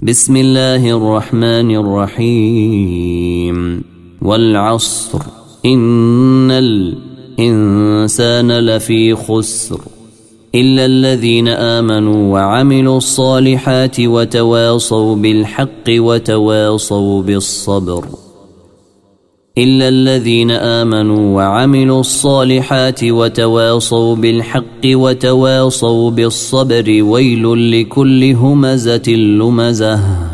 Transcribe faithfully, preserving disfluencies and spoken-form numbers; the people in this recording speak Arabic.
بسم الله الرحمن الرحيم والعصر إن الإنسان لفي خسر إلا الذين آمنوا وعملوا الصالحات وتواصوا بالحق وتواصوا بالصبر إلا الذين آمنوا وعملوا الصالحات وتواصوا بالحق وتواصوا بالصبر ويل لكل همزة لمزة